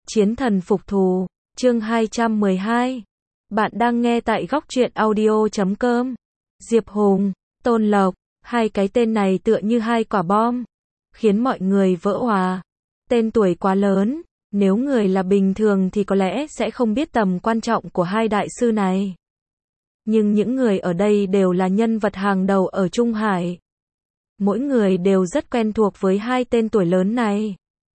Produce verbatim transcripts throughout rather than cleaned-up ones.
Chiến thần phục thù, chương hai trăm mười hai. Bạn đang nghe tại góc truyện audio chấm com. Diệp Hùng, Tôn Lộc, hai cái tên này tựa như hai quả bom, khiến mọi người vỡ òa. Tên tuổi quá lớn, nếu người là bình thường thì có lẽ sẽ không biết tầm quan trọng của hai đại sư này. Nhưng những người ở đây đều là nhân vật hàng đầu ở Trung Hải. Mỗi người đều rất quen thuộc với hai tên tuổi lớn này.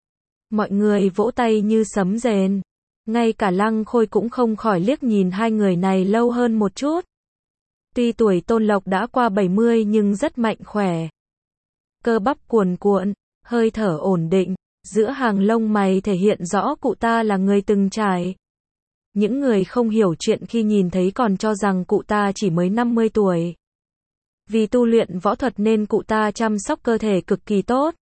Mọi người vỗ tay như sấm rền. Ngay cả Lăng Khôi cũng không khỏi liếc nhìn hai người này lâu hơn một chút. Tuy tuổi Tôn Lộc đã qua bảy mươi nhưng rất mạnh khỏe. Cơ bắp cuồn cuộn, hơi thở ổn định, giữa hàng lông mày thể hiện rõ cụ ta là người từng trải. Những người không hiểu chuyện khi nhìn thấy còn cho rằng cụ ta chỉ mới năm mươi tuổi. Vì tu luyện võ thuật nên cụ ta chăm sóc cơ thể cực kỳ tốt.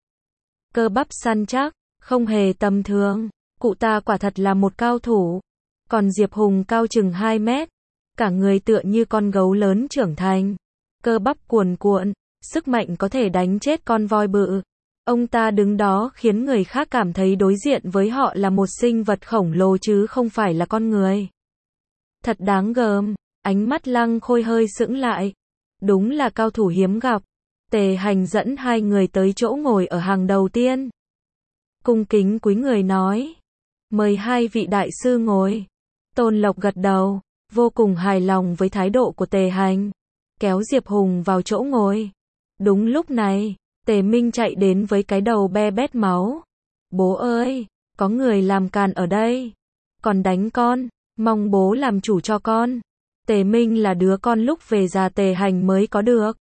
Cơ bắp săn chắc, không hề tầm thường. Cụ ta quả thật là một cao thủ. Còn Diệp Hùng cao chừng hai mét. Cả người tựa như con gấu lớn trưởng thành. Cơ bắp cuồn cuộn, sức mạnh có thể đánh chết con voi bự. Ông ta đứng đó khiến người khác cảm thấy đối diện với họ là một sinh vật khổng lồ chứ không phải là con người. Thật đáng gờm, ánh mắt Lăng Khôi hơi sững lại. Đúng là cao thủ hiếm gặp. Tề Hành dẫn hai người tới chỗ ngồi ở hàng đầu tiên. Cung kính cúi người nói. Mời hai vị đại sư ngồi. Tôn Lộc gật đầu, vô cùng hài lòng với thái độ của Tề Hành. Kéo Diệp Hùng vào chỗ ngồi. Đúng lúc này, Tề Minh chạy đến với cái đầu be bét máu. Bố ơi, có người làm càn ở đây. Còn đánh con, mong bố làm chủ cho con. Tề Minh là đứa con lúc về già Tề Hành mới có được.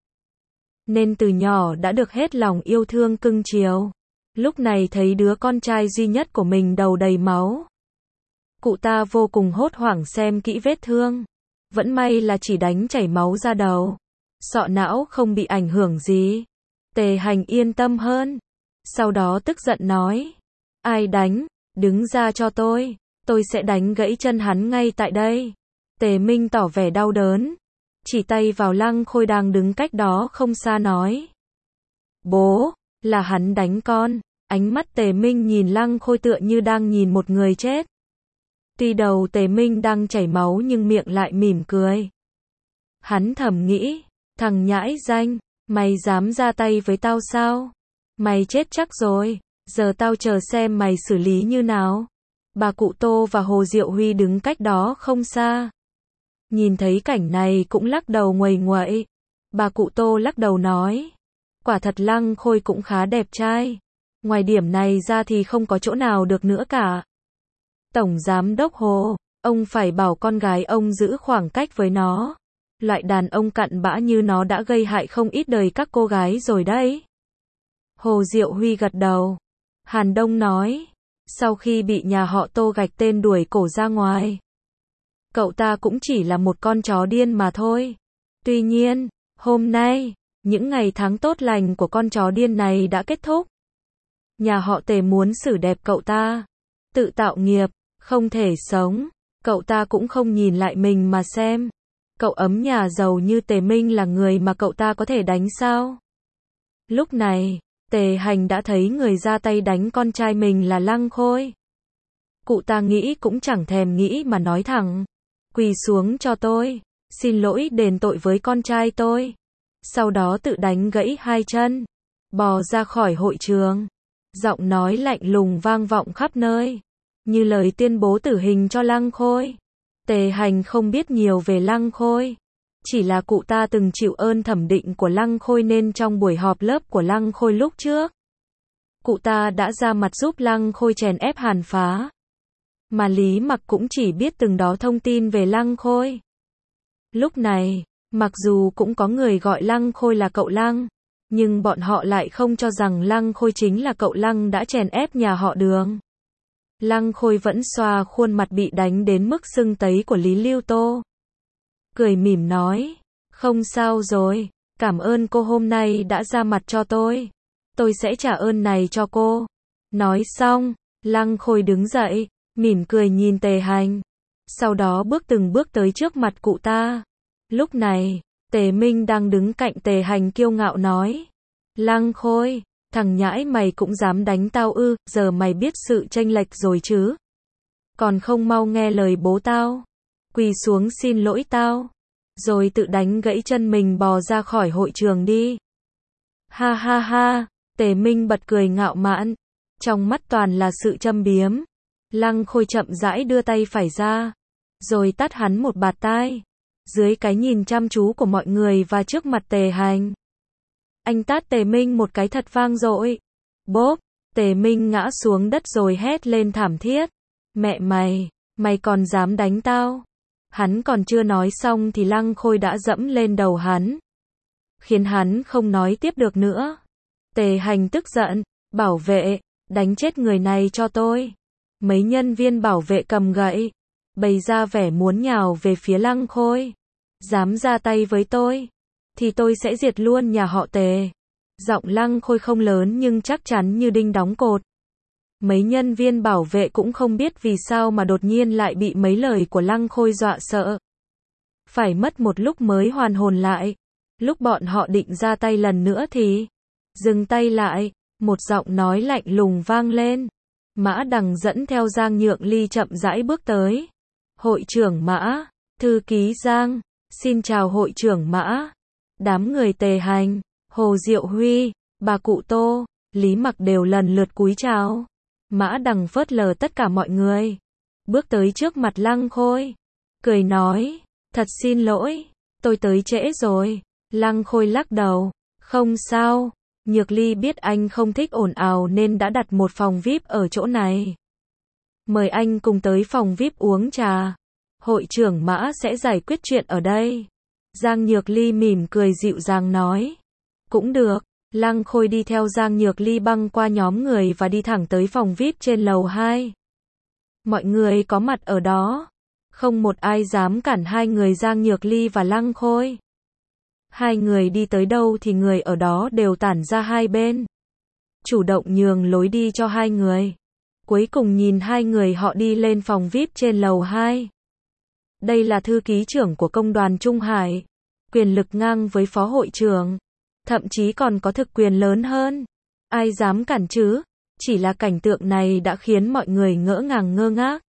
Nên từ nhỏ đã được hết lòng yêu thương cưng chiều. Lúc này thấy đứa con trai duy nhất của mình đầu đầy máu. Cụ ta vô cùng hốt hoảng xem kỹ vết thương. Vẫn may là chỉ đánh chảy máu ra đầu. Sọ não không bị ảnh hưởng gì. Tề Hành yên tâm hơn. Sau đó tức giận nói. Ai đánh, đứng ra cho tôi. Tôi sẽ đánh gãy chân hắn ngay tại đây. Tề Minh tỏ vẻ đau đớn. Chỉ tay vào Lăng Khôi đang đứng cách đó không xa nói. Bố, là hắn đánh con. Ánh mắt Tề Minh nhìn Lăng Khôi tựa như đang nhìn một người chết. Tuy đầu Tề Minh đang chảy máu nhưng miệng lại mỉm cười. Hắn thầm nghĩ, thằng nhãi danh, mày dám ra tay với tao sao? Mày chết chắc rồi, giờ tao chờ xem mày xử lý như nào. Bà cụ Tô và Hồ Diệu Huy đứng cách đó không xa. Nhìn thấy cảnh này cũng lắc đầu nguầy nguậy. Bà cụ Tô lắc đầu nói. Quả thật Lăng Khôi cũng khá đẹp trai. Ngoài điểm này ra thì không có chỗ nào được nữa cả. Tổng Giám đốc Hồ, ông phải bảo con gái ông giữ khoảng cách với nó. Loại đàn ông cặn bã như nó đã gây hại không ít đời các cô gái rồi đấy. Hồ Diệu Huy gật đầu. Hàn Đông nói. Sau khi bị nhà họ Tô gạch tên đuổi cổ ra ngoài. Cậu ta cũng chỉ là một con chó điên mà thôi. Tuy nhiên, hôm nay, những ngày tháng tốt lành của con chó điên này đã kết thúc. Nhà họ Tề muốn xử đẹp cậu ta. Tự tạo nghiệp, không thể sống. Cậu ta cũng không nhìn lại mình mà xem. Cậu ấm nhà giàu như Tề Minh là người mà cậu ta có thể đánh sao? Lúc này, Tề Hành đã thấy người ra tay đánh con trai mình là Lăng Khôi. Cụ ta nghĩ cũng chẳng thèm nghĩ mà nói thẳng. Quỳ xuống cho tôi. Xin lỗi đền tội với con trai tôi. Sau đó tự đánh gãy hai chân. Bò ra khỏi hội trường. Giọng nói lạnh lùng vang vọng khắp nơi. Như lời tuyên bố tử hình cho Lăng Khôi. Tề Hành không biết nhiều về Lăng Khôi. Chỉ là cụ ta từng chịu ơn thẩm định của Lăng Khôi nên trong buổi họp lớp của Lăng Khôi lúc trước. Cụ ta đã ra mặt giúp Lăng Khôi chèn ép Hàn Phá. Mà Lý Mặc cũng chỉ biết từng đó thông tin về Lăng Khôi. Lúc này, mặc dù cũng có người gọi Lăng Khôi là cậu Lăng. Nhưng bọn họ lại không cho rằng Lăng Khôi chính là cậu Lăng đã chèn ép nhà họ Đường. Lăng Khôi vẫn xoa khuôn mặt bị đánh đến mức sưng tấy của Lý Lưu Tô. Cười mỉm nói, không sao rồi, cảm ơn cô hôm nay đã ra mặt cho tôi. Tôi sẽ trả ơn này cho cô. Nói xong, Lăng Khôi đứng dậy, mỉm cười nhìn Tề Hành. Sau đó bước từng bước tới trước mặt cụ ta. Lúc này, Tề Minh đang đứng cạnh Tề Hành kiêu ngạo nói. Lăng Khôi, thằng nhãi mày cũng dám đánh tao ư, giờ mày biết sự chênh lệch rồi chứ. còn không mau nghe lời bố tao, quỳ xuống xin lỗi tao, rồi tự đánh gãy chân mình bò ra khỏi hội trường đi. Ha ha ha, Tề Minh bật cười ngạo mạn, trong mắt toàn là sự châm biếm. Lăng Khôi chậm rãi đưa tay phải ra, rồi tát hắn một bạt tai, dưới cái nhìn chăm chú của mọi người và trước mặt Tề Hành. Anh tát Tề Minh một cái thật vang dội. Bốp, Tề Minh ngã xuống đất rồi hét lên thảm thiết. Mẹ mày, mày còn dám đánh tao? Hắn còn chưa nói xong thì Lăng Khôi đã dẫm lên đầu hắn, khiến hắn không nói tiếp được nữa. Tề Hành tức giận, bảo vệ, đánh chết người này cho tôi. Mấy nhân viên bảo vệ cầm gậy, bày ra vẻ muốn nhào về phía Lăng Khôi. Dám ra tay với tôi, thì tôi sẽ diệt luôn nhà họ Tề. Giọng Lăng Khôi không lớn nhưng chắc chắn như đinh đóng cột. Mấy nhân viên bảo vệ cũng không biết vì sao mà đột nhiên lại bị mấy lời của Lăng Khôi dọa sợ. Phải mất một lúc mới hoàn hồn lại. Lúc bọn họ định ra tay lần nữa thì dừng tay lại, một giọng nói lạnh lùng vang lên. Mã Đằng dẫn theo Giang Nhượng Ly chậm rãi bước tới. Hội trưởng Mã, thư ký Giang, xin chào hội trưởng Mã. Đám người Tề Hành, Hồ Diệu Huy, bà cụ Tô, Lý Mặc đều lần lượt cúi chào. Mã Đằng phớt lờ tất cả mọi người, bước tới trước mặt Lăng Khôi, cười nói, thật xin lỗi, tôi tới trễ rồi. Lăng Khôi lắc đầu, không sao, Nhược Ly biết anh không thích ồn ào nên đã đặt một phòng vi ai pi ở chỗ này. Mời anh cùng tới phòng vi ai pi uống trà. Hội trưởng Mã sẽ giải quyết chuyện ở đây. Giang Nhược Ly mỉm cười dịu dàng nói. Cũng được. Lăng Khôi đi theo Giang Nhược Ly băng qua nhóm người và đi thẳng tới phòng vi ai pi trên lầu hai. Mọi người có mặt ở đó, không một ai dám cản hai người Giang Nhược Ly và Lăng Khôi. Hai người đi tới đâu thì người ở đó đều tản ra hai bên, chủ động nhường lối đi cho hai người. Cuối cùng nhìn hai người họ đi lên phòng vi ai pi trên lầu hai. Đây là thư ký trưởng của công đoàn Trung Hải, quyền lực ngang với phó hội trưởng, thậm chí còn có thực quyền lớn hơn. Ai dám cản chứ? Chỉ là cảnh tượng này đã khiến mọi người ngỡ ngàng ngơ ngác.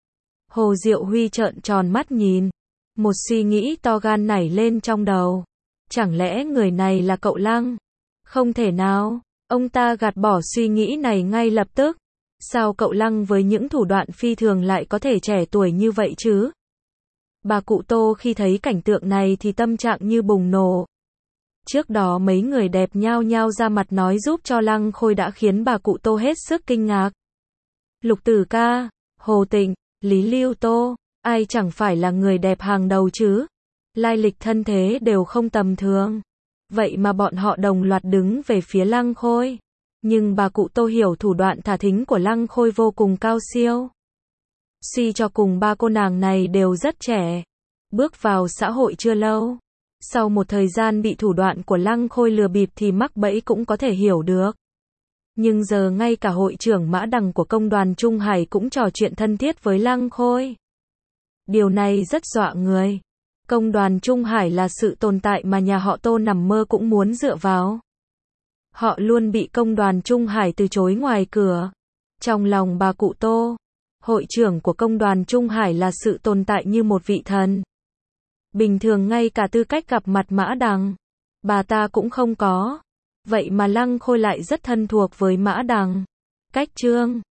Hồ Diệu Huy trợn tròn mắt nhìn, một suy nghĩ to gan nảy lên trong đầu. Chẳng lẽ người này là cậu Lăng? Không thể nào, ông ta gạt bỏ suy nghĩ này ngay lập tức. Sao cậu Lăng với những thủ đoạn phi thường lại có thể trẻ tuổi như vậy chứ? Bà cụ Tô khi thấy cảnh tượng này thì tâm trạng như bùng nổ. Trước đó mấy người đẹp nhao nhao ra mặt nói giúp cho Lăng Khôi đã khiến bà cụ Tô hết sức kinh ngạc. Lục Tử Ca, Hồ Tịnh, Lý Lưu Tô, ai chẳng phải là người đẹp hàng đầu chứ? Lai lịch thân thế đều không tầm thường. Vậy mà bọn họ đồng loạt đứng về phía Lăng Khôi. Nhưng bà cụ Tô hiểu thủ đoạn thả thính của Lăng Khôi vô cùng cao siêu. Suy cho cùng ba cô nàng này đều rất trẻ, bước vào xã hội chưa lâu. Sau một thời gian bị thủ đoạn của Lăng Khôi lừa bịp thì mắc bẫy cũng có thể hiểu được. Nhưng giờ ngay cả hội trưởng Mã Đằng của công đoàn Trung Hải cũng trò chuyện thân thiết với Lăng Khôi. Điều này rất dọa người. Công đoàn Trung Hải là sự tồn tại mà nhà họ Tô nằm mơ cũng muốn dựa vào. Họ luôn bị công đoàn Trung Hải từ chối ngoài cửa. Trong lòng bà cụ Tô, hội trưởng của công đoàn Trung Hải là sự tồn tại như một vị thần. Bình thường ngay cả tư cách gặp mặt Mã Đằng, bà ta cũng không có. Vậy mà Lăng Khôi lại rất thân thuộc với Mã Đằng. Cách chương